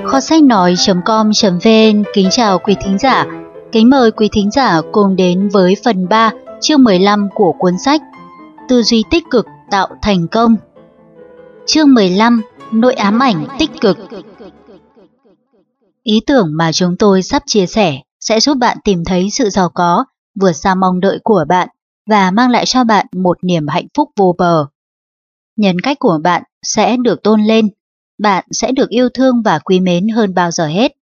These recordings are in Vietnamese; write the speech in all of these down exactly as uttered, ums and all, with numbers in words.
kho sách nói chấm com chấm vn kính chào quý thính giả. Kính mời quý thính giả cùng đến với phần ba, chương mười lăm của cuốn sách Tư duy tích cực tạo thành công. Chương mười lăm, nỗi ám ảnh tích cực. Ý tưởng mà chúng tôi sắp chia sẻ sẽ giúp bạn tìm thấy sự giàu có, vượt xa mong đợi của bạn và mang lại cho bạn một niềm hạnh phúc vô bờ. Nhân cách của bạn sẽ được tôn lên, bạn sẽ được yêu thương và quý mến hơn bao giờ hết.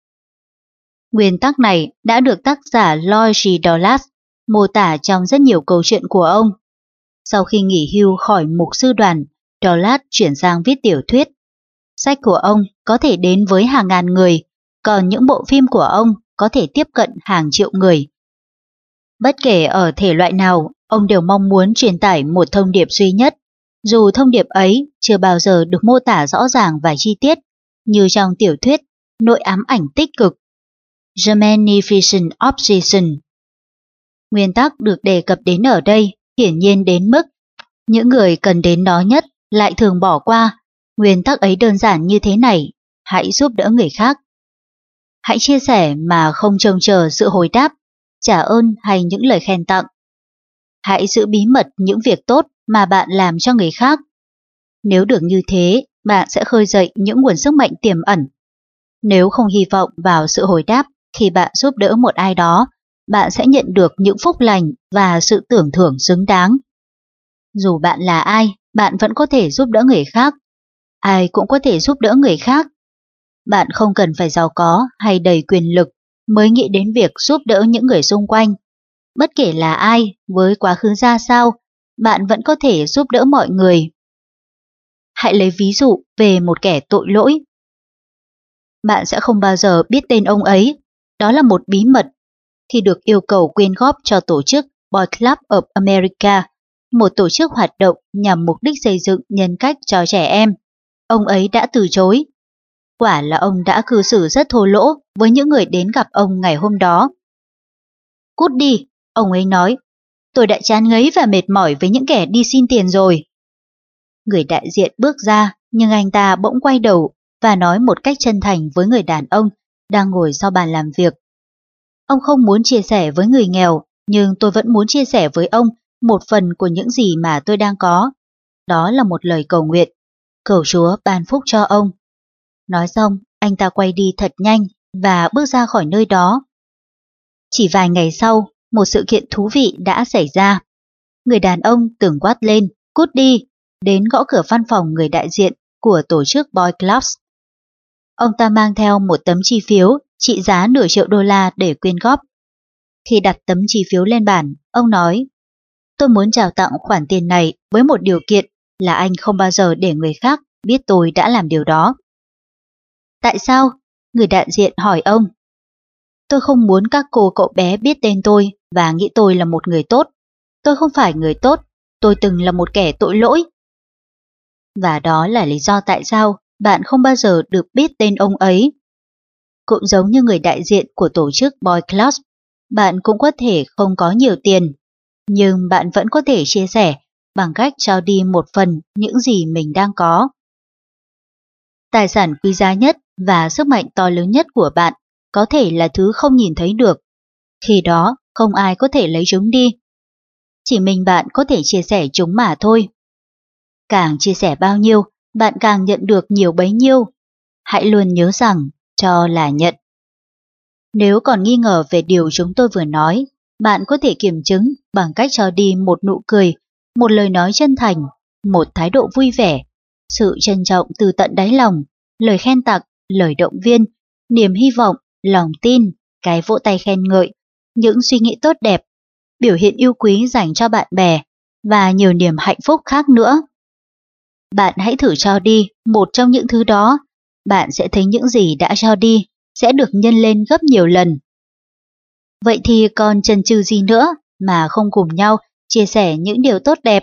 Nguyên tắc này đã được tác giả Lloyd G. Douglas mô tả trong rất nhiều câu chuyện của ông. Sau khi nghỉ hưu khỏi mục sư đoàn, Douglas chuyển sang viết tiểu thuyết. Sách của ông có thể đến với hàng ngàn người, còn những bộ phim của ông có thể tiếp cận hàng triệu người. Bất kể ở thể loại nào, ông đều mong muốn truyền tải một thông điệp duy nhất, dù thông điệp ấy chưa bao giờ được mô tả rõ ràng và chi tiết, như trong tiểu thuyết Nỗi ám ảnh tích cực, The Magnificent Obsession. Nguyên tắc được đề cập đến ở đây hiển nhiên đến mức những người cần đến nó nhất lại thường bỏ qua. Nguyên tắc ấy đơn giản như thế này: hãy giúp đỡ người khác. Hãy chia sẻ mà không trông chờ sự hồi đáp, trả ơn hay những lời khen tặng. Hãy giữ bí mật những việc tốt mà bạn làm cho người khác. Nếu được như thế, bạn sẽ khơi dậy những nguồn sức mạnh tiềm ẩn. Nếu không hy vọng vào sự hồi đáp khi bạn giúp đỡ một ai đó, bạn sẽ nhận được những phúc lành và sự tưởng thưởng xứng đáng. Dù bạn là ai, bạn vẫn có thể giúp đỡ người khác. Ai cũng có thể giúp đỡ người khác. Bạn không cần phải giàu có hay đầy quyền lực mới nghĩ đến việc giúp đỡ những người xung quanh. Bất kể là ai, với quá khứ ra sao, bạn vẫn có thể giúp đỡ mọi người. Hãy lấy ví dụ về một kẻ tội lỗi. Bạn sẽ không bao giờ biết tên ông ấy, đó là một bí mật. Khi được yêu cầu quyên góp cho tổ chức Boy Club of America, một tổ chức hoạt động nhằm mục đích xây dựng nhân cách cho trẻ em, ông ấy đã từ chối. Quả là ông đã cư xử rất thô lỗ với những người đến gặp ông ngày hôm đó. Cút đi, ông ấy nói, tôi đã chán ngấy và mệt mỏi với những kẻ đi xin tiền rồi. Người đại diện bước ra, nhưng anh ta bỗng quay đầu và nói một cách chân thành với người đàn ông đang ngồi sau bàn làm việc. Ông không muốn chia sẻ với người nghèo, nhưng tôi vẫn muốn chia sẻ với ông một phần của những gì mà tôi đang có. Đó là một lời cầu nguyện, cầu Chúa ban phúc cho ông. Nói xong, anh ta quay đi thật nhanh và bước ra khỏi nơi đó. Chỉ vài ngày sau, một sự kiện thú vị đã xảy ra. Người đàn ông từng quát lên, cút đi, đến gõ cửa văn phòng người đại diện của tổ chức Boy Clubs. Ông ta mang theo một tấm chi phiếu trị giá nửa triệu đô la để quyên góp. Khi đặt tấm chi phiếu lên bàn, ông nói, tôi muốn chào tặng khoản tiền này với một điều kiện là anh không bao giờ để người khác biết tôi đã làm điều đó. Tại sao? Người đại diện hỏi ông. Tôi không muốn các cô cậu bé biết tên tôi và nghĩ tôi là một người tốt. Tôi không phải người tốt, tôi từng là một kẻ tội lỗi. Và đó là lý do tại sao bạn không bao giờ được biết tên ông ấy. Cũng giống như người đại diện của tổ chức Boy Clubs, bạn cũng có thể không có nhiều tiền, nhưng bạn vẫn có thể chia sẻ bằng cách cho đi một phần những gì mình đang có. Tài sản quý giá nhất và sức mạnh to lớn nhất của bạn có thể là thứ không nhìn thấy được. Khi đó, không ai có thể lấy chúng đi. Chỉ mình bạn có thể chia sẻ chúng mà thôi. Càng chia sẻ bao nhiêu, bạn càng nhận được nhiều bấy nhiêu. Hãy luôn nhớ rằng, cho là nhận. Nếu còn nghi ngờ về điều chúng tôi vừa nói, bạn có thể kiểm chứng bằng cách cho đi một nụ cười, một lời nói chân thành, một thái độ vui vẻ, sự trân trọng từ tận đáy lòng, lời khen tặng, lời động viên, niềm hy vọng, lòng tin, cái vỗ tay khen ngợi, những suy nghĩ tốt đẹp, biểu hiện yêu quý dành cho bạn bè và nhiều niềm hạnh phúc khác nữa. Bạn hãy thử cho đi một trong những thứ đó, bạn sẽ thấy những gì đã cho đi sẽ được nhân lên gấp nhiều lần. Vậy thì còn chần chừ gì nữa mà không cùng nhau chia sẻ những điều tốt đẹp?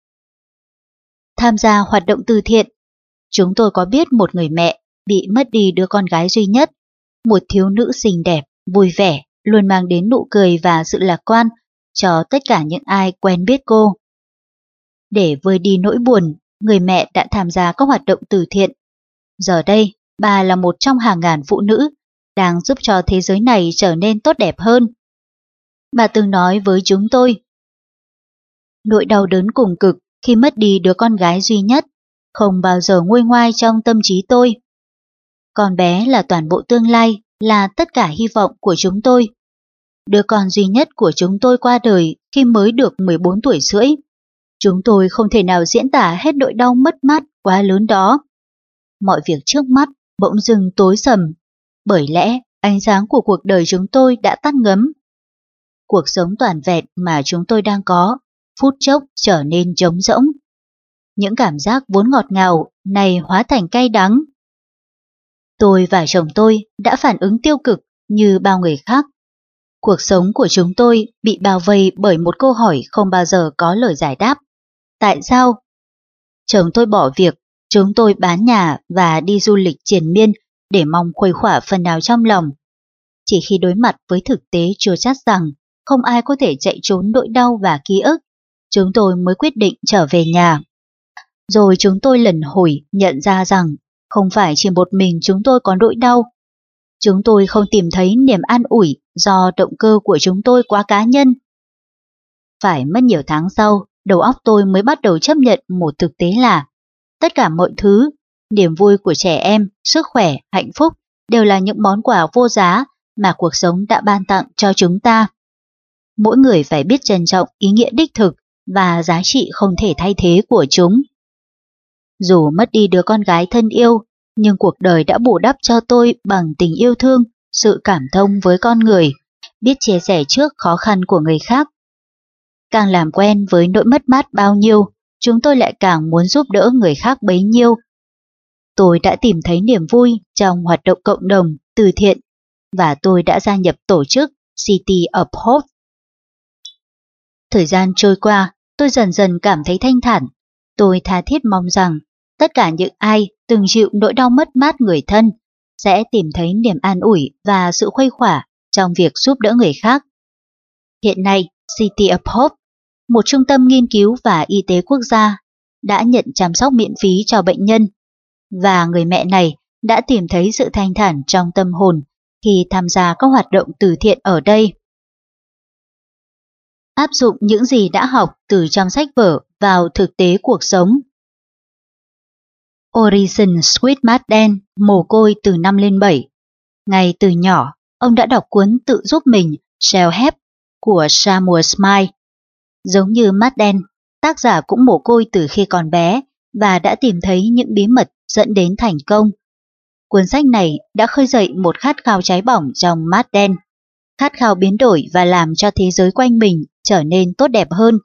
Tham gia hoạt động từ thiện. Chúng tôi có biết một người mẹ bị mất đi đứa con gái duy nhất, một thiếu nữ xinh đẹp, vui vẻ, luôn mang đến nụ cười và sự lạc quan cho tất cả những ai quen biết cô. Để vơi đi nỗi buồn, người mẹ đã tham gia các hoạt động từ thiện. Giờ đây, bà là một trong hàng ngàn phụ nữ đang giúp cho thế giới này trở nên tốt đẹp hơn. Bà từng nói với chúng tôi, nỗi đau đớn cùng cực khi mất đi đứa con gái duy nhất không bao giờ nguôi ngoai trong tâm trí tôi. Con bé là toàn bộ tương lai, là tất cả hy vọng của chúng tôi. Đứa con duy nhất của chúng tôi qua đời khi mới được mười bốn tuổi rưỡi. Chúng tôi không thể nào diễn tả hết nỗi đau mất mát quá lớn đó. Mọi việc trước mắt bỗng dưng tối sầm, bởi lẽ ánh sáng của cuộc đời chúng tôi đã tắt ngấm. Cuộc sống toàn vẹn mà chúng tôi đang có, phút chốc trở nên trống rỗng. Những cảm giác vốn ngọt ngào này hóa thành cay đắng. Tôi và chồng tôi đã phản ứng tiêu cực như bao người khác. Cuộc sống của chúng tôi bị bao vây bởi một câu hỏi không bao giờ có lời giải đáp. Tại sao? Chồng tôi bỏ việc, chúng tôi bán nhà và đi du lịch triền miên để mong khuây khỏa phần nào trong lòng. Chỉ khi đối mặt với thực tế chua chát rằng không ai có thể chạy trốn nỗi đau và ký ức, chúng tôi mới quyết định trở về nhà. Rồi chúng tôi lần hồi nhận ra rằng không phải chỉ một mình chúng tôi có nỗi đau. Chúng tôi không tìm thấy niềm an ủi do động cơ của chúng tôi quá cá nhân. Phải mất nhiều tháng sau, đầu óc tôi mới bắt đầu chấp nhận một thực tế là tất cả mọi thứ, niềm vui của trẻ em, sức khỏe, hạnh phúc đều là những món quà vô giá mà cuộc sống đã ban tặng cho chúng ta. Mỗi người phải biết trân trọng ý nghĩa đích thực và giá trị không thể thay thế của chúng. Dù mất đi đứa con gái thân yêu, nhưng cuộc đời đã bù đắp cho tôi bằng tình yêu thương, sự cảm thông với con người, biết chia sẻ trước khó khăn của người khác. Càng làm quen với nỗi mất mát bao nhiêu, chúng tôi lại càng muốn giúp đỡ người khác bấy nhiêu. Tôi đã tìm thấy niềm vui trong hoạt động cộng đồng, từ thiện, và tôi đã gia nhập tổ chức City of Hope. Thời gian trôi qua, tôi dần dần cảm thấy thanh thản. Tôi tha thiết mong rằng tất cả những ai từng chịu nỗi đau mất mát người thân sẽ tìm thấy niềm an ủi và sự khuây khỏa trong việc giúp đỡ người khác. Hiện nay, City of Hope, một trung tâm nghiên cứu và y tế quốc gia, đã nhận chăm sóc miễn phí cho bệnh nhân, và người mẹ này đã tìm thấy sự thanh thản trong tâm hồn khi tham gia các hoạt động từ thiện ở đây. Áp dụng những gì đã học từ trong sách vở vào thực tế cuộc sống. Orison Swett Marden mồ côi từ năm lên bảy. Ngay từ nhỏ, ông đã đọc cuốn Tự giúp mình Self-Help của Samuel Smile. Giống như Marden, tác giả cũng mồ côi từ khi còn bé và đã tìm thấy những bí mật dẫn đến thành công. Cuốn sách này đã khơi dậy một khát khao cháy bỏng trong Marden, khát khao biến đổi và làm cho thế giới quanh mình trở nên tốt đẹp hơn.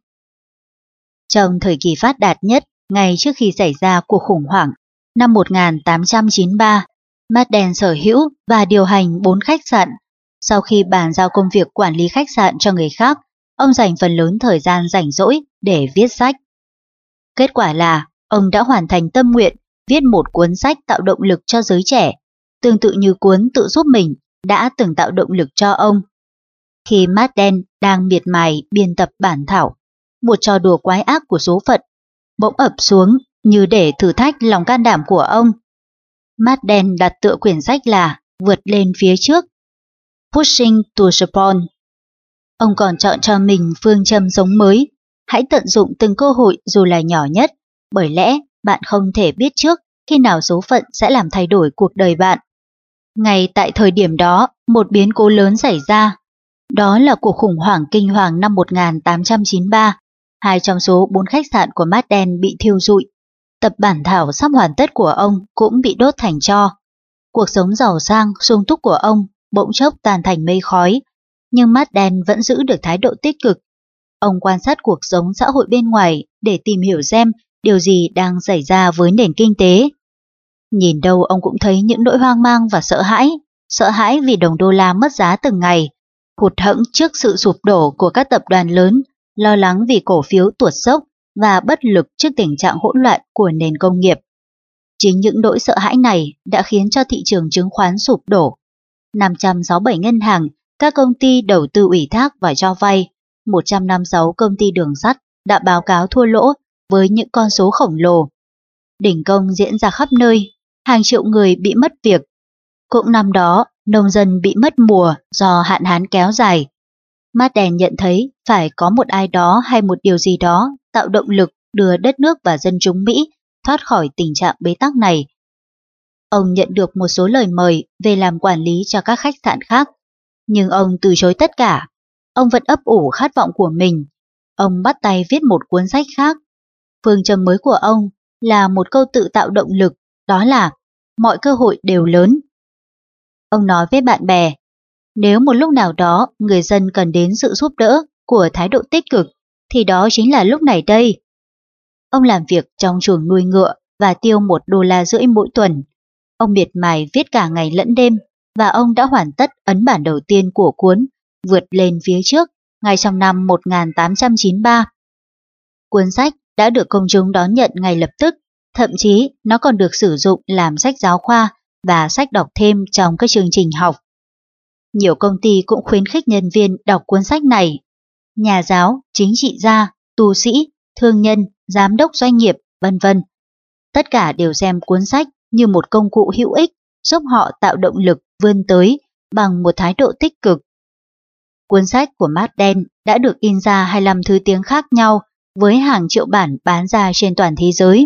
Trong thời kỳ phát đạt nhất, ngay trước khi xảy ra cuộc khủng hoảng năm một nghìn tám trăm chín mươi ba, Marden sở hữu và điều hành bốn khách sạn. Sau khi bàn giao công việc quản lý khách sạn cho người khác, ông dành phần lớn thời gian rảnh rỗi để viết sách. Kết quả là ông đã hoàn thành tâm nguyện viết một cuốn sách tạo động lực cho giới trẻ, tương tự như cuốn Tự giúp mình đã từng tạo động lực cho ông. Khi Marden đang miệt mài biên tập bản thảo, một trò đùa quái ác của số phận bỗng ập xuống như để thử thách lòng can đảm của ông. Marden đặt tựa quyển sách là Vượt lên phía trước, Pushing to the Pond. Ông còn chọn cho mình phương châm sống mới: hãy tận dụng từng cơ hội dù là nhỏ nhất, bởi lẽ bạn không thể biết trước khi nào số phận sẽ làm thay đổi cuộc đời bạn. Ngay tại thời điểm đó, một biến cố lớn xảy ra. Đó là cuộc khủng hoảng kinh hoàng năm một nghìn tám trăm chín mươi ba. Hai trong số bốn khách sạn của Marden bị thiêu rụi. Tập bản thảo sắp hoàn tất của ông cũng bị đốt thành tro. Cuộc sống giàu sang, sung túc của ông bỗng chốc tan thành mây khói. Nhưng Marden vẫn giữ được thái độ tích cực. Ông quan sát cuộc sống xã hội bên ngoài để tìm hiểu xem điều gì đang xảy ra với nền kinh tế. Nhìn đâu ông cũng thấy những nỗi hoang mang và sợ hãi. Sợ hãi vì đồng đô la mất giá từng ngày, hụt hẫng trước sự sụp đổ của các tập đoàn lớn, lo lắng vì cổ phiếu tuột dốc và bất lực trước tình trạng hỗn loạn của nền công nghiệp. Chính những nỗi sợ hãi này đã khiến cho thị trường chứng khoán sụp đổ. năm trăm sáu mươi bảy ngân hàng, các công ty đầu tư ủy thác và cho vay, một trăm năm mươi sáu công ty đường sắt đã báo cáo thua lỗ với những con số khổng lồ. Đình công diễn ra khắp nơi, hàng triệu người bị mất việc. Cũng năm đó, nông dân bị mất mùa do hạn hán kéo dài. Madden nhận thấy phải có một ai đó hay một điều gì đó tạo động lực đưa đất nước và dân chúng Mỹ thoát khỏi tình trạng bế tắc này. Ông nhận được một số lời mời về làm quản lý cho các khách sạn khác, nhưng ông từ chối tất cả. Ông vẫn ấp ủ khát vọng của mình. Ông bắt tay viết một cuốn sách khác. Phương châm mới của ông là một câu tự tạo động lực, đó là mọi cơ hội đều lớn. Ông nói với bạn bè, nếu một lúc nào đó người dân cần đến sự giúp đỡ của thái độ tích cực, thì đó chính là lúc này đây. Ông làm việc trong chuồng nuôi ngựa và tiêu một đô la rưỡi mỗi tuần. Ông miệt mài viết cả ngày lẫn đêm, và ông đã hoàn tất ấn bản đầu tiên của cuốn Vượt lên phía trước ngay trong năm một nghìn tám trăm chín mươi ba. Cuốn sách đã được công chúng đón nhận ngay lập tức, thậm chí nó còn được sử dụng làm sách giáo khoa và sách đọc thêm trong các chương trình học. Nhiều công ty cũng khuyến khích nhân viên đọc cuốn sách này. Nhà giáo, chính trị gia, tu sĩ, thương nhân, giám đốc doanh nghiệp, vân vân. Tất cả đều xem cuốn sách như một công cụ hữu ích giúp họ tạo động lực vươn tới bằng một thái độ tích cực. Cuốn sách của Madden đã được in ra hai mươi lăm thứ tiếng khác nhau với hàng triệu bản bán ra trên toàn thế giới.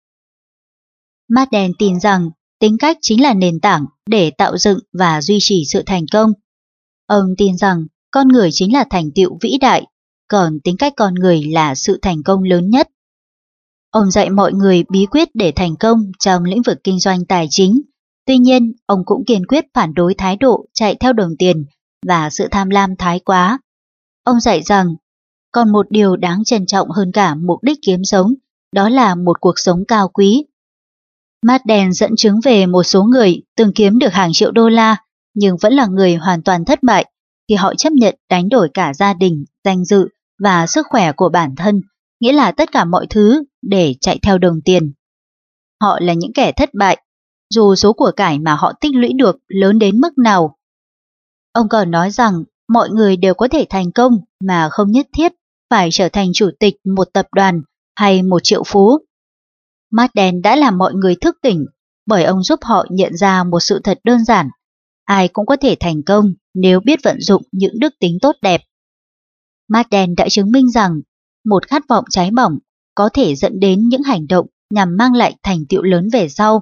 Madden tin rằng tính cách chính là nền tảng để tạo dựng và duy trì sự thành công. Ông tin rằng con người chính là thành tựu vĩ đại, còn tính cách con người là sự thành công lớn nhất. Ông dạy mọi người bí quyết để thành công trong lĩnh vực kinh doanh tài chính. Tuy nhiên, ông cũng kiên quyết phản đối thái độ chạy theo đồng tiền và sự tham lam thái quá. Ông dạy rằng, còn một điều đáng trân trọng hơn cả mục đích kiếm sống, đó là một cuộc sống cao quý. Madden dẫn chứng về một số người từng kiếm được hàng triệu đô la, nhưng vẫn là người hoàn toàn thất bại khi họ chấp nhận đánh đổi cả gia đình, danh dự và sức khỏe của bản thân, nghĩa là tất cả mọi thứ để chạy theo đồng tiền. Họ là những kẻ thất bại, dù số của cải mà họ tích lũy được lớn đến mức nào. Ông còn nói rằng mọi người đều có thể thành công mà không nhất thiết phải trở thành chủ tịch một tập đoàn hay một triệu phú. Madden đã làm mọi người thức tỉnh bởi ông giúp họ nhận ra một sự thật đơn giản. Ai cũng có thể thành công nếu biết vận dụng những đức tính tốt đẹp. Madden đã chứng minh rằng một khát vọng cháy bỏng có thể dẫn đến những hành động nhằm mang lại thành tựu lớn về sau.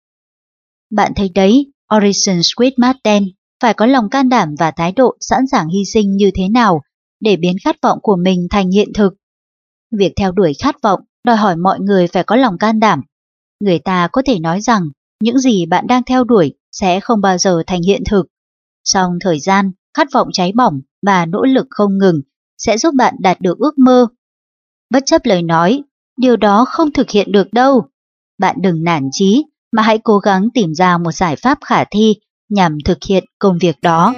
Bạn thấy đấy, Orison Swett Madden phải có lòng can đảm và thái độ sẵn sàng hy sinh như thế nào để biến khát vọng của mình thành hiện thực. Việc theo đuổi khát vọng đòi hỏi mọi người phải có lòng can đảm. Người ta có thể nói rằng những gì bạn đang theo đuổi sẽ không bao giờ thành hiện thực. Song thời gian, khát vọng cháy bỏng và nỗ lực không ngừng sẽ giúp bạn đạt được ước mơ. Bất chấp lời nói, điều đó không thực hiện được đâu. Bạn đừng nản chí mà hãy cố gắng tìm ra một giải pháp khả thi nhằm thực hiện công việc đó.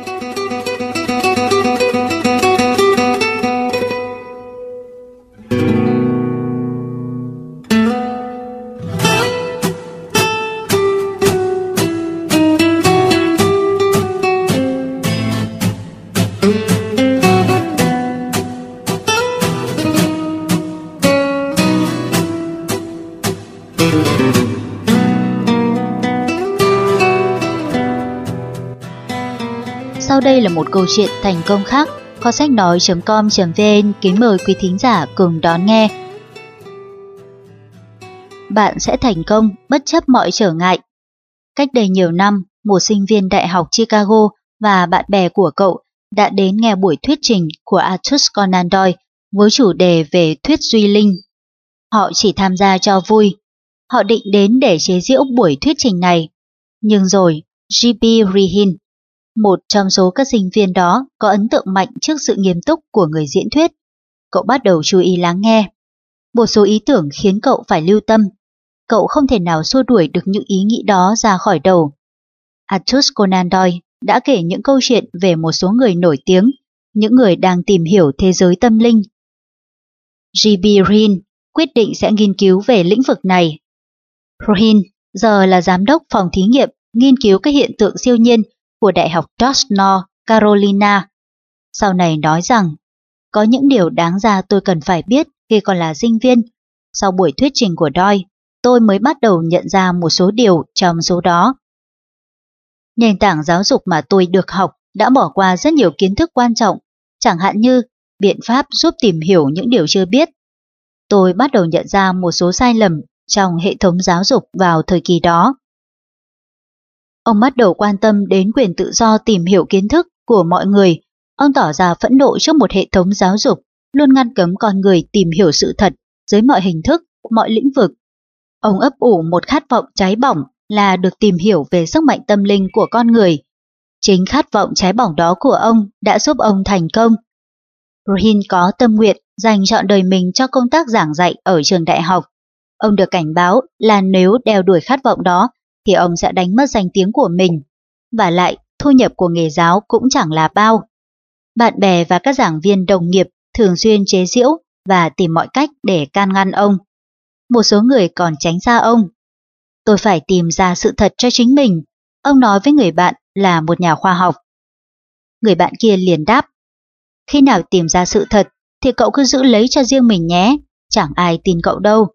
Sau đây là một câu chuyện thành công khác, kho sách nói chấm com chấm vn kính mời quý thính giả cùng đón nghe. Bạn sẽ thành công bất chấp mọi trở ngại. Cách đây nhiều năm, một sinh viên đại học Chicago và bạn bè của cậu đã đến nghe buổi thuyết trình của Arthur Conan Doyle với chủ đề về thuyết duy linh. Họ chỉ tham gia cho vui. Họ định đến để chế giễu buổi thuyết trình này. Nhưng rồi, giê pê Rehin, một trong số các sinh viên đó, có ấn tượng mạnh trước sự nghiêm túc của người diễn thuyết. Cậu bắt đầu chú ý lắng nghe. Một số ý tưởng khiến cậu phải lưu tâm. Cậu không thể nào xua đuổi được những ý nghĩ đó ra khỏi đầu. Arthur Conan Doyle đã kể những câu chuyện về một số người nổi tiếng, những người đang tìm hiểu thế giới tâm linh. giê pê Rehin quyết định sẽ nghiên cứu về lĩnh vực này. Rehin giờ là giám đốc phòng thí nghiệm nghiên cứu các hiện tượng siêu nhiên của Đại học North Carolina. Sau này nói rằng, có những điều đáng ra tôi cần phải biết khi còn là sinh viên. Sau buổi thuyết trình của Doyle, tôi mới bắt đầu nhận ra một số điều trong số đó. Nền tảng giáo dục mà tôi được học đã bỏ qua rất nhiều kiến thức quan trọng, chẳng hạn như biện pháp giúp tìm hiểu những điều chưa biết. Tôi bắt đầu nhận ra một số sai lầm trong hệ thống giáo dục vào thời kỳ đó. Ông bắt đầu quan tâm đến quyền tự do tìm hiểu kiến thức của mọi người. Ông tỏ ra phẫn nộ trước một hệ thống giáo dục luôn ngăn cấm con người tìm hiểu sự thật dưới mọi hình thức, mọi lĩnh vực. Ông ấp ủ một khát vọng cháy bỏng là được tìm hiểu về sức mạnh tâm linh của con người. Chính khát vọng cháy bỏng đó của ông đã giúp ông thành công. Green có tâm nguyện dành trọn đời mình cho công tác giảng dạy ở trường đại học. Ông được cảnh báo là nếu đeo đuổi khát vọng đó thì ông sẽ đánh mất danh tiếng của mình. Và lại, thu nhập của nghề giáo cũng chẳng là bao. Bạn bè và các giảng viên đồng nghiệp thường xuyên chế giễu và tìm mọi cách để can ngăn ông. Một số người còn tránh xa ông. Tôi phải tìm ra sự thật cho chính mình, ông nói với người bạn là một nhà khoa học. Người bạn kia liền đáp, khi nào tìm ra sự thật thì cậu cứ giữ lấy cho riêng mình nhé, chẳng ai tin cậu đâu.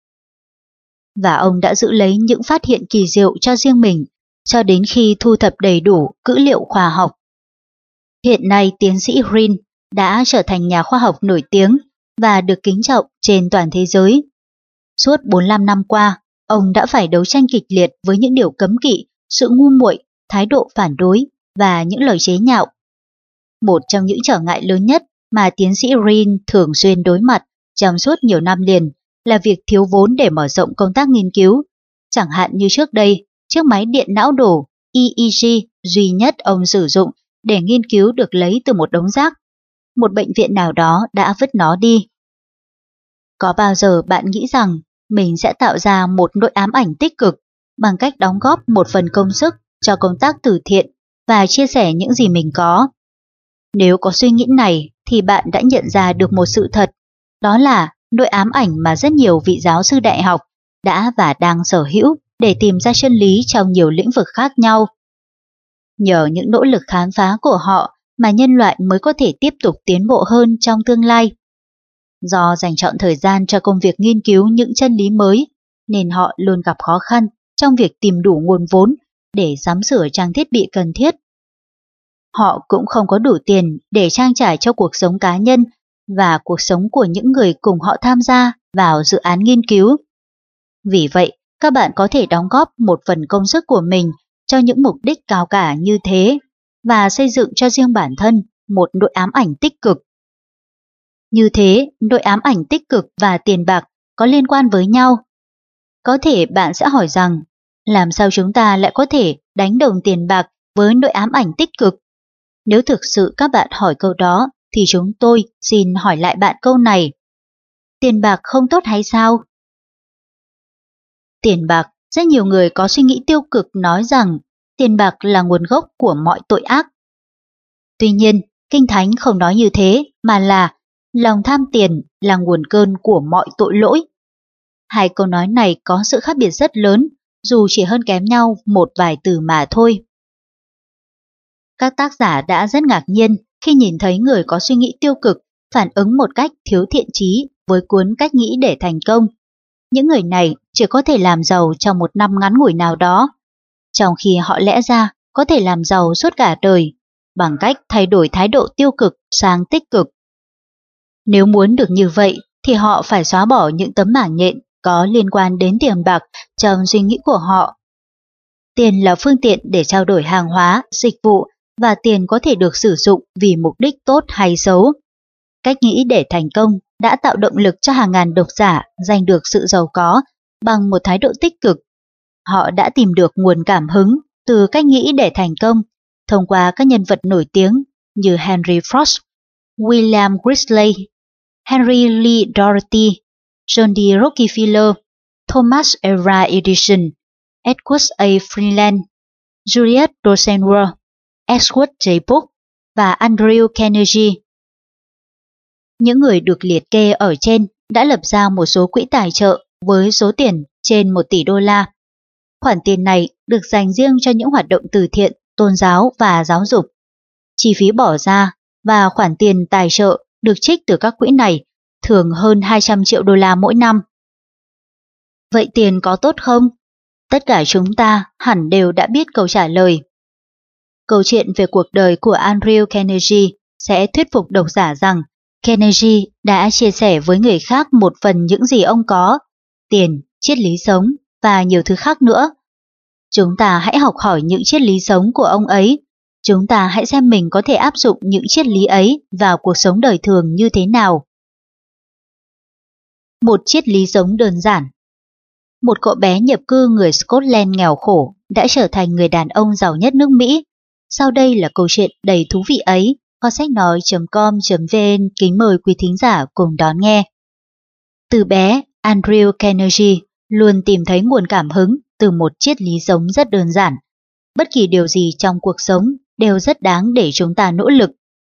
Và ông đã giữ lấy những phát hiện kỳ diệu cho riêng mình, cho đến khi thu thập đầy đủ dữ liệu khoa học. Hiện nay tiến sĩ Green đã trở thành nhà khoa học nổi tiếng và được kính trọng trên toàn thế giới. Suốt bốn mươi lăm năm qua, ông đã phải đấu tranh kịch liệt với những điều cấm kỵ, sự ngu muội, thái độ phản đối và những lời chế nhạo. Một trong những trở ngại lớn nhất mà tiến sĩ Green thường xuyên đối mặt trong suốt nhiều năm liền là việc thiếu vốn để mở rộng công tác nghiên cứu. Chẳng hạn như trước đây, chiếc máy điện não đồ E E G duy nhất ông sử dụng để nghiên cứu được lấy từ một đống rác. Một bệnh viện nào đó đã vứt nó đi. Có bao giờ bạn nghĩ rằng mình sẽ tạo ra một nỗi ám ảnh tích cực bằng cách đóng góp một phần công sức cho công tác từ thiện và chia sẻ những gì mình có? Nếu có suy nghĩ này thì bạn đã nhận ra được một sự thật, đó là nỗi ám ảnh mà rất nhiều vị giáo sư đại học đã và đang sở hữu để tìm ra chân lý trong nhiều lĩnh vực khác nhau. Nhờ những nỗ lực khám phá của họ mà nhân loại mới có thể tiếp tục tiến bộ hơn trong tương lai. Do dành trọn thời gian cho công việc nghiên cứu những chân lý mới, nên họ luôn gặp khó khăn trong việc tìm đủ nguồn vốn để sắm sửa trang thiết bị cần thiết. Họ cũng không có đủ tiền để trang trải cho cuộc sống cá nhân và cuộc sống của những người cùng họ tham gia vào dự án nghiên cứu. Vì vậy, các bạn có thể đóng góp một phần công sức của mình cho những mục đích cao cả như thế và xây dựng cho riêng bản thân một nỗi ám ảnh tích cực. Như thế, nỗi ám ảnh tích cực và tiền bạc có liên quan với nhau. Có thể bạn sẽ hỏi rằng, làm sao chúng ta lại có thể đánh đồng tiền bạc với nỗi ám ảnh tích cực? Nếu thực sự các bạn hỏi câu đó, thì chúng tôi xin hỏi lại bạn câu này. Tiền bạc không tốt hay sao? Tiền bạc, rất nhiều người có suy nghĩ tiêu cực nói rằng tiền bạc là nguồn gốc của mọi tội ác. Tuy nhiên, Kinh Thánh không nói như thế, mà là lòng tham tiền là nguồn cơn của mọi tội lỗi. Hai câu nói này có sự khác biệt rất lớn, dù chỉ hơn kém nhau một vài từ mà thôi. Các tác giả đã rất ngạc nhiên khi nhìn thấy người có suy nghĩ tiêu cực phản ứng một cách thiếu thiện chí với cuốn Cách nghĩ để thành công. Những người này chỉ có thể làm giàu trong một năm ngắn ngủi nào đó, trong khi họ lẽ ra có thể làm giàu suốt cả đời bằng cách thay đổi thái độ tiêu cực sang tích cực. Nếu muốn được như vậy thì họ phải xóa bỏ những tấm mảng nhện có liên quan đến tiền bạc trong suy nghĩ của họ. Tiền là phương tiện để trao đổi hàng hóa, dịch vụ và tiền có thể được sử dụng vì mục đích tốt hay xấu. Cách nghĩ để thành công đã tạo động lực cho hàng ngàn độc giả giành được sự giàu có bằng một thái độ tích cực. Họ đã tìm được nguồn cảm hứng từ cách nghĩ để thành công thông qua các nhân vật nổi tiếng như Henry Ford, William Grizzly, Henry Lee Doherty, John D. Rockefeller, Thomas Alva Edison, Edward A. Freeland, Julius Rosenwald, Edward J. Book và Andrew Carnegie. Những người được liệt kê ở trên đã lập ra một số quỹ tài trợ với số tiền trên một tỷ đô la. Khoản tiền này được dành riêng cho những hoạt động từ thiện, tôn giáo và giáo dục. Chi phí bỏ ra và khoản tiền tài trợ được trích từ các quỹ này thường hơn hai trăm triệu đô la mỗi năm. Vậy tiền có tốt không? Tất cả chúng ta hẳn đều đã biết câu trả lời. Câu chuyện về cuộc đời của Andrew Carnegie sẽ thuyết phục độc giả rằng Carnegie đã chia sẻ với người khác một phần những gì ông có, tiền, triết lý sống và nhiều thứ khác nữa. Chúng ta hãy học hỏi những triết lý sống của ông ấy. Chúng ta hãy xem mình có thể áp dụng những triết lý ấy vào cuộc sống đời thường như thế nào. Một triết lý sống đơn giản. Một cậu bé nhập cư người Scotland nghèo khổ đã trở thành người đàn ông giàu nhất nước Mỹ. Sau đây là câu chuyện đầy thú vị ấy. Kho sách nói chấm com chấm vn kính mời quý thính giả cùng đón nghe. Từ bé, Andrew Carnegie luôn tìm thấy nguồn cảm hứng từ một triết lý sống rất đơn giản. Bất kỳ điều gì trong cuộc sống đều rất đáng để chúng ta nỗ lực.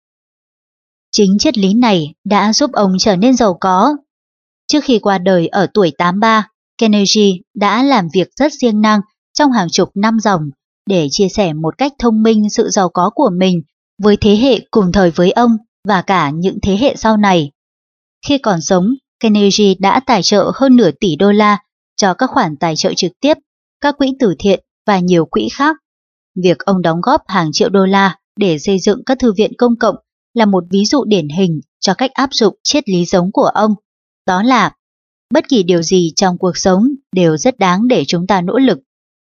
Chính triết lý này đã giúp ông trở nên giàu có. Trước khi qua đời ở tuổi tám mươi ba, Carnegie đã làm việc rất siêng năng trong hàng chục năm dòng để chia sẻ một cách thông minh sự giàu có của mình với thế hệ cùng thời với ông và cả những thế hệ sau này. Khi còn sống, Carnegie đã tài trợ hơn nửa tỷ đô la cho các khoản tài trợ trực tiếp, các quỹ từ thiện và nhiều quỹ khác. Việc ông đóng góp hàng triệu đô la để xây dựng các thư viện công cộng là một ví dụ điển hình cho cách áp dụng triết lý sống của ông. Đó là, bất kỳ điều gì trong cuộc sống đều rất đáng để chúng ta nỗ lực.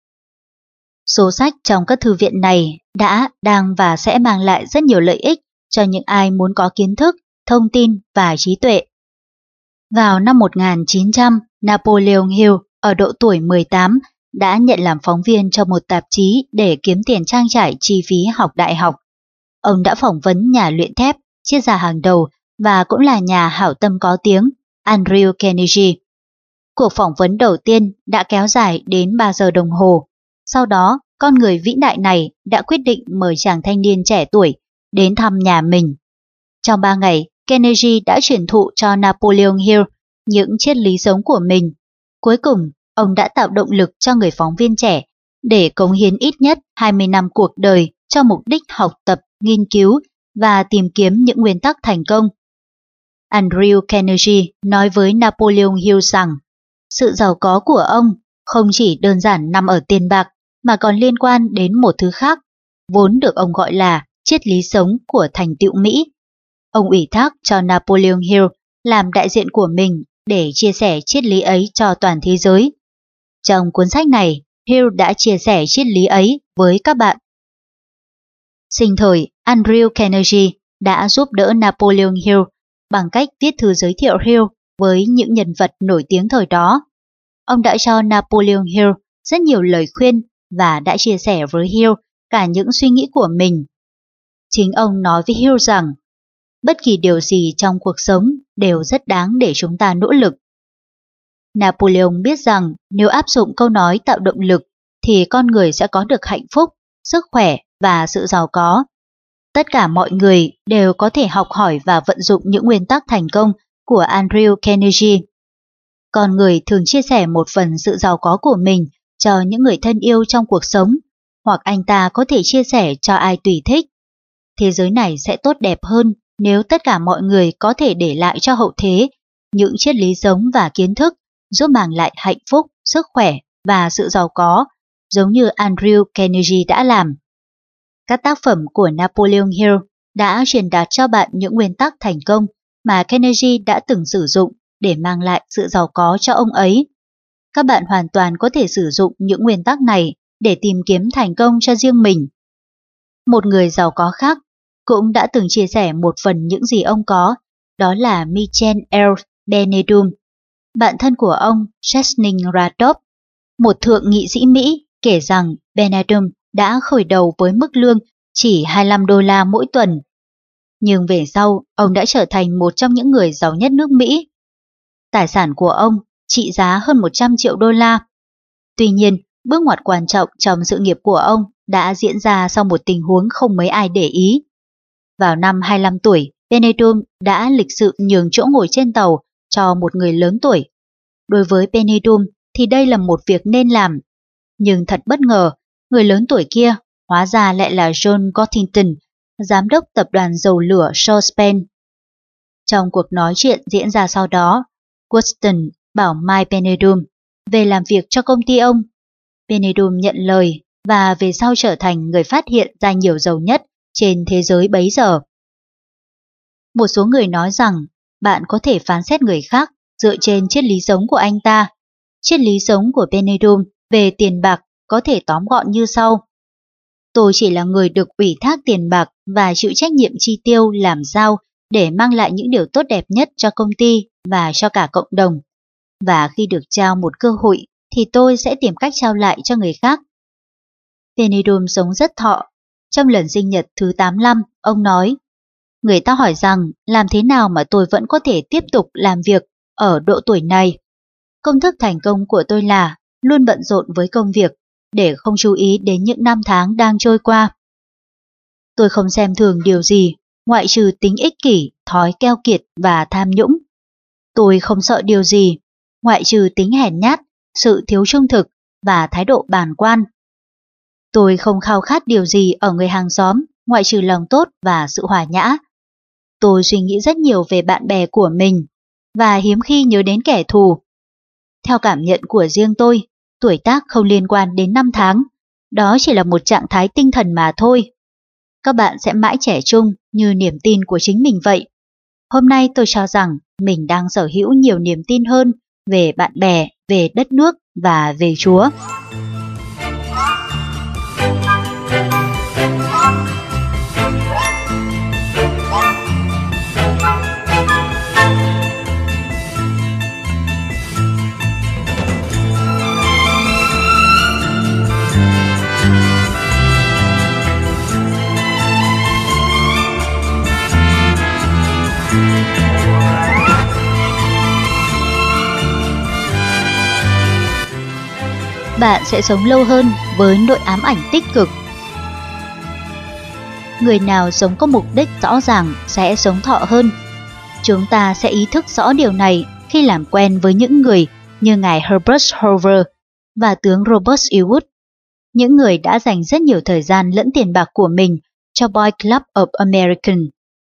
Số sách trong các thư viện này đã, đang và sẽ mang lại rất nhiều lợi ích cho những ai muốn có kiến thức, thông tin và trí tuệ. Vào năm một nghìn chín trăm, Napoleon Hill ở độ tuổi mười tám đã nhận làm phóng viên cho một tạp chí để kiếm tiền trang trải chi phí học đại học. Ông đã phỏng vấn nhà luyện thép, triết gia hàng đầu và cũng là nhà hảo tâm có tiếng, Andrew Carnegie. Cuộc phỏng vấn đầu tiên đã kéo dài đến ba giờ đồng hồ. Sau đó, con người vĩ đại này đã quyết định mời chàng thanh niên trẻ tuổi đến thăm nhà mình. Trong ba ngày, Carnegie đã truyền thụ cho Napoleon Hill những triết lý sống của mình. Cuối cùng, ông đã tạo động lực cho người phóng viên trẻ để cống hiến ít nhất hai mươi năm cuộc đời cho mục đích học tập, nghiên cứu và tìm kiếm những nguyên tắc thành công. Andrew Carnegie nói với Napoleon Hill rằng sự giàu có của ông không chỉ đơn giản nằm ở tiền bạc mà còn liên quan đến một thứ khác, vốn được ông gọi là triết lý sống của thành tựu Mỹ. Ông ủy thác cho Napoleon Hill làm đại diện của mình để chia sẻ triết lý ấy cho toàn thế giới. Trong cuốn sách này, Hill đã chia sẻ triết lý ấy với các bạn. Sinh thời, Andrew Carnegie đã giúp đỡ Napoleon Hill bằng cách viết thư giới thiệu Hill với những nhân vật nổi tiếng thời đó. Ông đã cho Napoleon Hill rất nhiều lời khuyên và đã chia sẻ với Hill cả những suy nghĩ của mình. Chính ông nói với Hill rằng, bất kỳ điều gì trong cuộc sống đều rất đáng để chúng ta nỗ lực. Napoleon biết rằng nếu áp dụng câu nói tạo động lực thì con người sẽ có được hạnh phúc, sức khỏe và sự giàu có. Tất cả mọi người đều có thể học hỏi và vận dụng những nguyên tắc thành công của Andrew Carnegie. Con người thường chia sẻ một phần sự giàu có của mình cho những người thân yêu trong cuộc sống, hoặc anh ta có thể chia sẻ cho ai tùy thích. Thế giới này sẽ tốt đẹp hơn nếu tất cả mọi người có thể để lại cho hậu thế những triết lý sống và kiến thức giúp mang lại hạnh phúc, sức khỏe và sự giàu có, giống như Andrew Carnegie đã làm. Các tác phẩm của Napoleon Hill đã truyền đạt cho bạn những nguyên tắc thành công mà Carnegie đã từng sử dụng để mang lại sự giàu có cho ông ấy. Các bạn hoàn toàn có thể sử dụng những nguyên tắc này để tìm kiếm thành công cho riêng mình. Một người giàu có khác cũng đã từng chia sẻ một phần những gì ông có, đó là Michel L. Benedum. Bạn thân của ông, Chesning Ratop, một thượng nghị sĩ Mỹ, kể rằng Benedum đã khởi đầu với mức lương chỉ hai mươi lăm đô la mỗi tuần. Nhưng về sau, ông đã trở thành một trong những người giàu nhất nước Mỹ. Tài sản của ông trị giá hơn một trăm triệu đô la. Tuy nhiên, bước ngoặt quan trọng trong sự nghiệp của ông đã diễn ra sau một tình huống không mấy ai để ý. Vào năm hai mươi lăm tuổi, Benedum đã lịch sự nhường chỗ ngồi trên tàu cho một người lớn tuổi. Đối với Benedum thì đây là một việc nên làm. Nhưng thật bất ngờ, người lớn tuổi kia hóa ra lại là John Gottington, giám đốc tập đoàn dầu lửa Shell. Trong cuộc nói chuyện diễn ra sau đó, Gottington bảo Mike Benedum về làm việc cho công ty ông. Benedum nhận lời và về sau trở thành người phát hiện ra nhiều dầu nhất trên thế giới bấy giờ. Một số người nói rằng bạn có thể phán xét người khác dựa trên triết lý sống của anh ta. Triết lý sống của Benedum về tiền bạc có thể tóm gọn như sau. Tôi chỉ là người được ủy thác tiền bạc và chịu trách nhiệm chi tiêu làm sao để mang lại những điều tốt đẹp nhất cho công ty và cho cả cộng đồng. Và khi được trao một cơ hội thì tôi sẽ tìm cách trao lại cho người khác. Benedum sống rất thọ. Trong lần sinh nhật thứ tám mươi lăm, ông nói, người ta hỏi rằng làm thế nào mà tôi vẫn có thể tiếp tục làm việc ở độ tuổi này. Công thức thành công của tôi là luôn bận rộn với công việc để không chú ý đến những năm tháng đang trôi qua. Tôi không xem thường điều gì ngoại trừ tính ích kỷ, thói keo kiệt và tham nhũng. Tôi không sợ điều gì ngoại trừ tính hèn nhát, sự thiếu trung thực và thái độ bàng quan. Tôi không khao khát điều gì ở người hàng xóm ngoại trừ lòng tốt và sự hòa nhã. Tôi suy nghĩ rất nhiều về bạn bè của mình và hiếm khi nhớ đến kẻ thù. Theo cảm nhận của riêng tôi, tuổi tác không liên quan đến năm tháng, đó chỉ là một trạng thái tinh thần mà thôi. Các bạn sẽ mãi trẻ trung như niềm tin của chính mình vậy. Hôm nay tôi cho rằng mình đang sở hữu nhiều niềm tin hơn về bạn bè, về đất nước và về Chúa. Bạn sẽ sống lâu hơn với nội ám ảnh tích cực. Người nào sống có mục đích rõ ràng sẽ sống thọ hơn. Chúng ta sẽ ý thức rõ điều này khi làm quen với những người như ngài Herbert Hoover và tướng Robert Ewood, những người đã dành rất nhiều thời gian lẫn tiền bạc của mình cho Boys Club of America.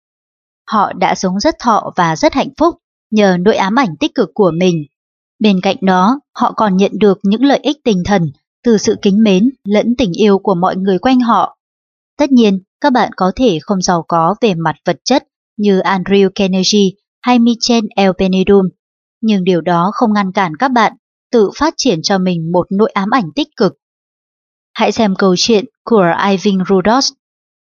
Họ đã sống rất thọ và rất hạnh phúc nhờ nội ám ảnh tích cực của mình. Bên cạnh đó, họ còn nhận được những lợi ích tinh thần từ sự kính mến lẫn tình yêu của mọi người quanh họ. Tất nhiên, các bạn có thể không giàu có về mặt vật chất như Andrew Carnegie hay Michel L. Benedum, nhưng điều đó không ngăn cản các bạn tự phát triển cho mình một nội ám ảnh tích cực. Hãy xem câu chuyện của Irving Rudolph.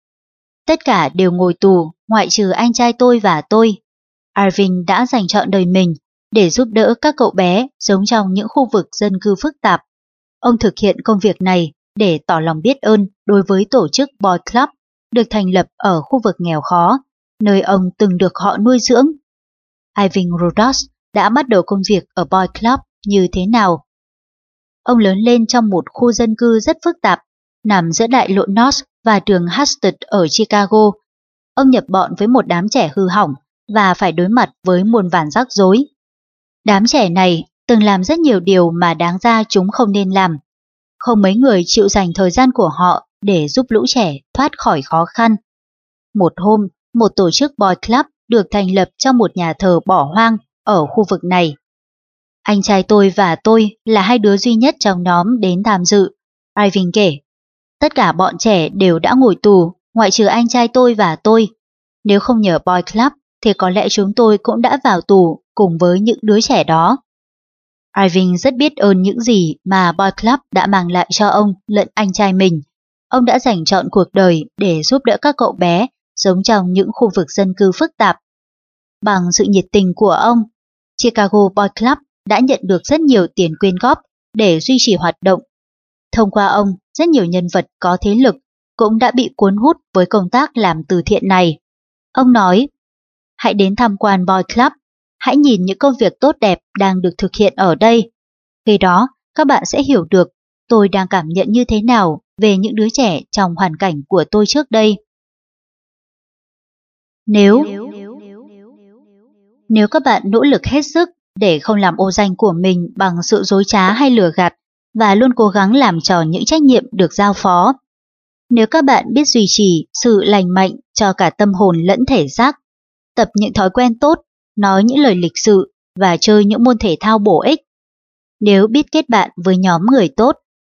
Tất cả đều ngồi tù, ngoại trừ anh trai tôi và tôi. Irving đã dành trọn đời mình để giúp đỡ các cậu bé sống trong những khu vực dân cư phức tạp. Ông thực hiện công việc này để tỏ lòng biết ơn đối với tổ chức Boys Club được thành lập ở khu vực nghèo khó, nơi ông từng được họ nuôi dưỡng. Irving Rudolph đã bắt đầu công việc ở Boys Club như thế nào? Ông lớn lên trong một khu dân cư rất phức tạp, nằm giữa đại lộ North và đường Husted ở Chicago. Ông nhập bọn với một đám trẻ hư hỏng và phải đối mặt với muôn vàn rắc rối. Đám trẻ này từng làm rất nhiều điều mà đáng ra chúng không nên làm. Không mấy người chịu dành thời gian của họ để giúp lũ trẻ thoát khỏi khó khăn. Một hôm, một tổ chức Boys Club được thành lập trong một nhà thờ bỏ hoang ở khu vực này. Anh trai tôi và tôi là hai đứa duy nhất trong nhóm đến tham dự, Irving kể. Tất cả bọn trẻ đều đã ngồi tù, ngoại trừ anh trai tôi và tôi. Nếu không nhờ Boys Club thì có lẽ chúng tôi cũng đã vào tù cùng với những đứa trẻ đó. Irving rất biết ơn những gì mà Boys Club đã mang lại cho ông lẫn anh trai mình. Ông đã dành trọn cuộc đời để giúp đỡ các cậu bé sống trong những khu vực dân cư phức tạp. Bằng sự nhiệt tình của ông, Chicago Boys Club đã nhận được rất nhiều tiền quyên góp để duy trì hoạt động. Thông qua ông, rất nhiều nhân vật có thế lực cũng đã bị cuốn hút với công tác làm từ thiện này. Ông nói, hãy đến tham quan Boys Club, hãy nhìn những công việc tốt đẹp đang được thực hiện ở đây. Khi đó, các bạn sẽ hiểu được tôi đang cảm nhận như thế nào về những đứa trẻ trong hoàn cảnh của tôi trước đây. Nếu Nếu các bạn nỗ lực hết sức để không làm ô danh của mình bằng sự dối trá hay lừa gạt và luôn cố gắng làm tròn những trách nhiệm được giao phó, nếu các bạn biết duy trì sự lành mạnh cho cả tâm hồn lẫn thể xác, tập những thói quen tốt, nói những lời lịch sự và chơi những môn thể thao bổ ích, nếu biết kết bạn với nhóm người tốt.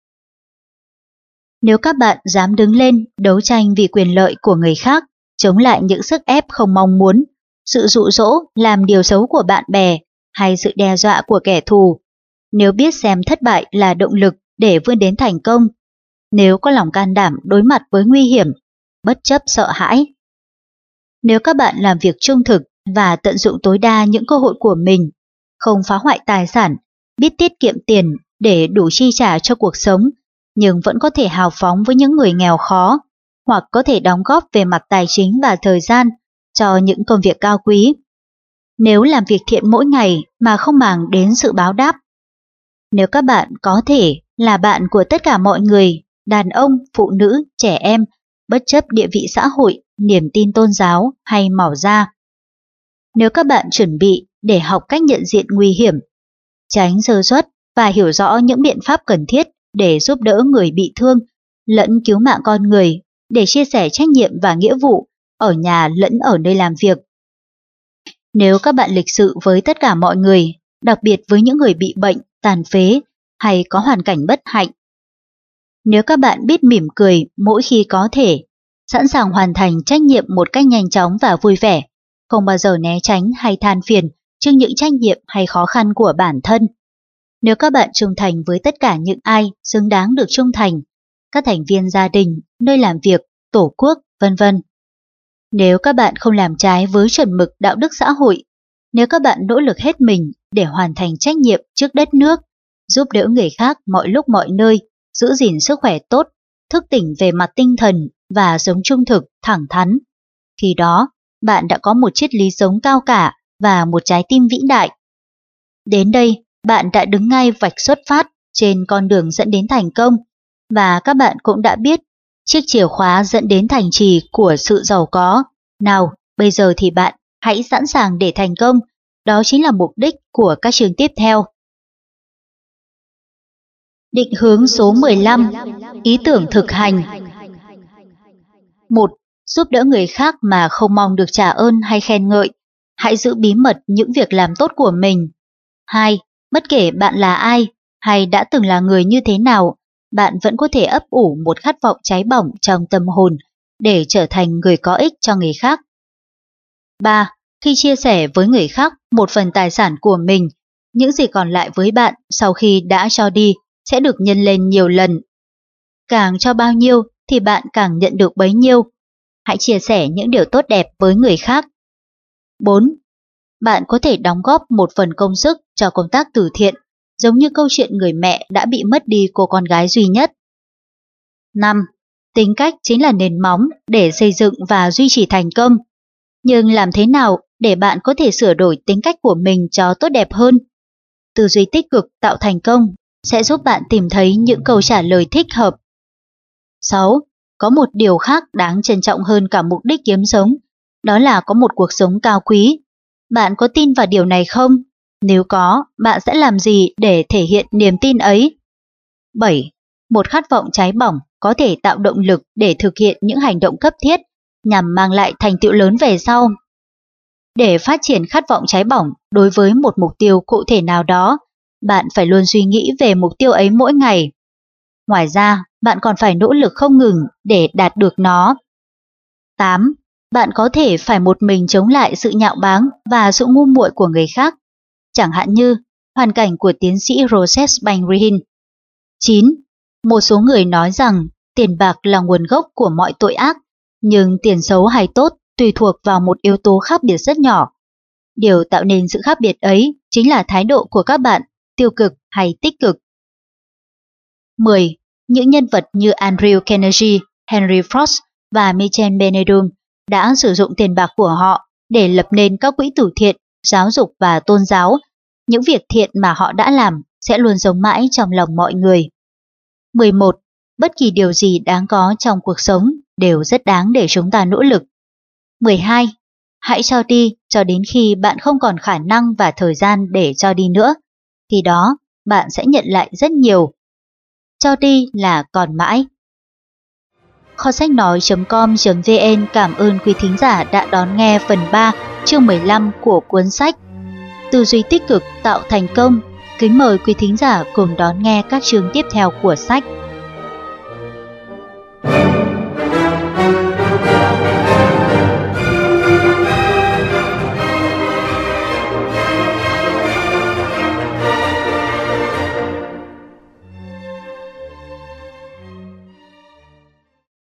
Nếu các bạn dám đứng lên đấu tranh vì quyền lợi của người khác, chống lại những sức ép không mong muốn, sự dụ dỗ làm điều xấu của bạn bè hay sự đe dọa của kẻ thù, nếu biết xem thất bại là động lực để vươn đến thành công, nếu có lòng can đảm đối mặt với nguy hiểm, bất chấp sợ hãi. Nếu các bạn làm việc trung thực và tận dụng tối đa những cơ hội của mình, không phá hoại tài sản, biết tiết kiệm tiền để đủ chi trả cho cuộc sống, nhưng vẫn có thể hào phóng với những người nghèo khó, hoặc có thể đóng góp về mặt tài chính và thời gian cho những công việc cao quý. Nếu làm việc thiện mỗi ngày mà không màng đến sự báo đáp. Nếu các bạn có thể là bạn của tất cả mọi người, đàn ông, phụ nữ, trẻ em, bất chấp địa vị xã hội, niềm tin tôn giáo hay màu da. Nếu các bạn chuẩn bị để học cách nhận diện nguy hiểm, tránh sơ suất và hiểu rõ những biện pháp cần thiết để giúp đỡ người bị thương, lẫn cứu mạng con người, để chia sẻ trách nhiệm và nghĩa vụ ở nhà lẫn ở nơi làm việc. Nếu các bạn lịch sự với tất cả mọi người, đặc biệt với những người bị bệnh, tàn phế hay có hoàn cảnh bất hạnh. Nếu các bạn biết mỉm cười mỗi khi có thể, sẵn sàng hoàn thành trách nhiệm một cách nhanh chóng và vui vẻ, không bao giờ né tránh hay than phiền trước những trách nhiệm hay khó khăn của bản thân. Nếu các bạn trung thành với tất cả những ai xứng đáng được trung thành, các thành viên gia đình, nơi làm việc, tổ quốc, vân vân. Nếu các bạn không làm trái với chuẩn mực đạo đức xã hội, nếu các bạn nỗ lực hết mình để hoàn thành trách nhiệm trước đất nước, giúp đỡ người khác mọi lúc mọi nơi, giữ gìn sức khỏe tốt, thức tỉnh về mặt tinh thần và sống trung thực, thẳng thắn, khi đó bạn đã có một triết lý sống cao cả và một trái tim vĩ đại. Đến đây, bạn đã đứng ngay vạch xuất phát trên con đường dẫn đến thành công, và các bạn cũng đã biết chiếc chìa khóa dẫn đến thành trì của sự giàu có. Nào, bây giờ thì bạn hãy sẵn sàng để thành công, đó chính là mục đích của các chương tiếp theo. Định hướng số mười lăm, ý tưởng thực hành. một. Giúp đỡ người khác mà không mong được trả ơn hay khen ngợi. Hãy giữ bí mật những việc làm tốt của mình. hai. Bất kể bạn là ai hay đã từng là người như thế nào, bạn vẫn có thể ấp ủ một khát vọng cháy bỏng trong tâm hồn để trở thành người có ích cho người khác. ba. Khi chia sẻ với người khác một phần tài sản của mình, những gì còn lại với bạn sau khi đã cho đi sẽ được nhân lên nhiều lần. Càng cho bao nhiêu thì bạn càng nhận được bấy nhiêu. Hãy chia sẻ những điều tốt đẹp với người khác. bốn. Bạn có thể đóng góp một phần công sức cho công tác từ thiện, giống như câu chuyện người mẹ đã bị mất đi cô con gái duy nhất. năm. Tính cách chính là nền móng để xây dựng và duy trì thành công. Nhưng làm thế nào để bạn có thể sửa đổi tính cách của mình cho tốt đẹp hơn? Tư duy tích cực tạo thành công sẽ giúp bạn tìm thấy những câu trả lời thích hợp. sáu. Có một điều khác đáng trân trọng hơn cả mục đích kiếm sống, đó là có một cuộc sống cao quý. Bạn có tin vào điều này không? Nếu có, bạn sẽ làm gì để thể hiện niềm tin ấy? bảy. Một khát vọng cháy bỏng có thể tạo động lực để thực hiện những hành động cấp thiết nhằm mang lại thành tựu lớn về sau. Để phát triển khát vọng cháy bỏng đối với một mục tiêu cụ thể nào đó, bạn phải luôn suy nghĩ về mục tiêu ấy mỗi ngày. Ngoài ra, bạn còn phải nỗ lực không ngừng để đạt được nó. tám. Bạn có thể phải một mình chống lại sự nhạo báng và sự ngu muội của người khác, chẳng hạn như hoàn cảnh của tiến sĩ Roses Bangrihin. chín. Một số người nói rằng tiền bạc là nguồn gốc của mọi tội ác, nhưng tiền xấu hay tốt tùy thuộc vào một yếu tố khác biệt rất nhỏ. Điều tạo nên sự khác biệt ấy chính là thái độ của các bạn, tiêu cực hay tích cực. mười. Những nhân vật như Andrew Carnegie, Henry Ford và Michel Benedum đã sử dụng tiền bạc của họ để lập nên các quỹ từ thiện, giáo dục và tôn giáo. Những việc thiện mà họ đã làm sẽ luôn sống mãi trong lòng mọi người. mười một. Bất kỳ điều gì đáng có trong cuộc sống đều rất đáng để chúng ta nỗ lực. mười hai. Hãy cho đi cho đến khi bạn không còn khả năng và thời gian để cho đi nữa. Khi đó, bạn sẽ nhận lại rất nhiều. Cho đi là còn mãi. Kho sách nói chấm com chấm vn cảm ơn quý thính giả đã đón nghe phần ba chương mười lăm của cuốn sách Tư duy tích cực tạo thành công, Kính mời quý thính giả cùng đón nghe các chương tiếp theo của sách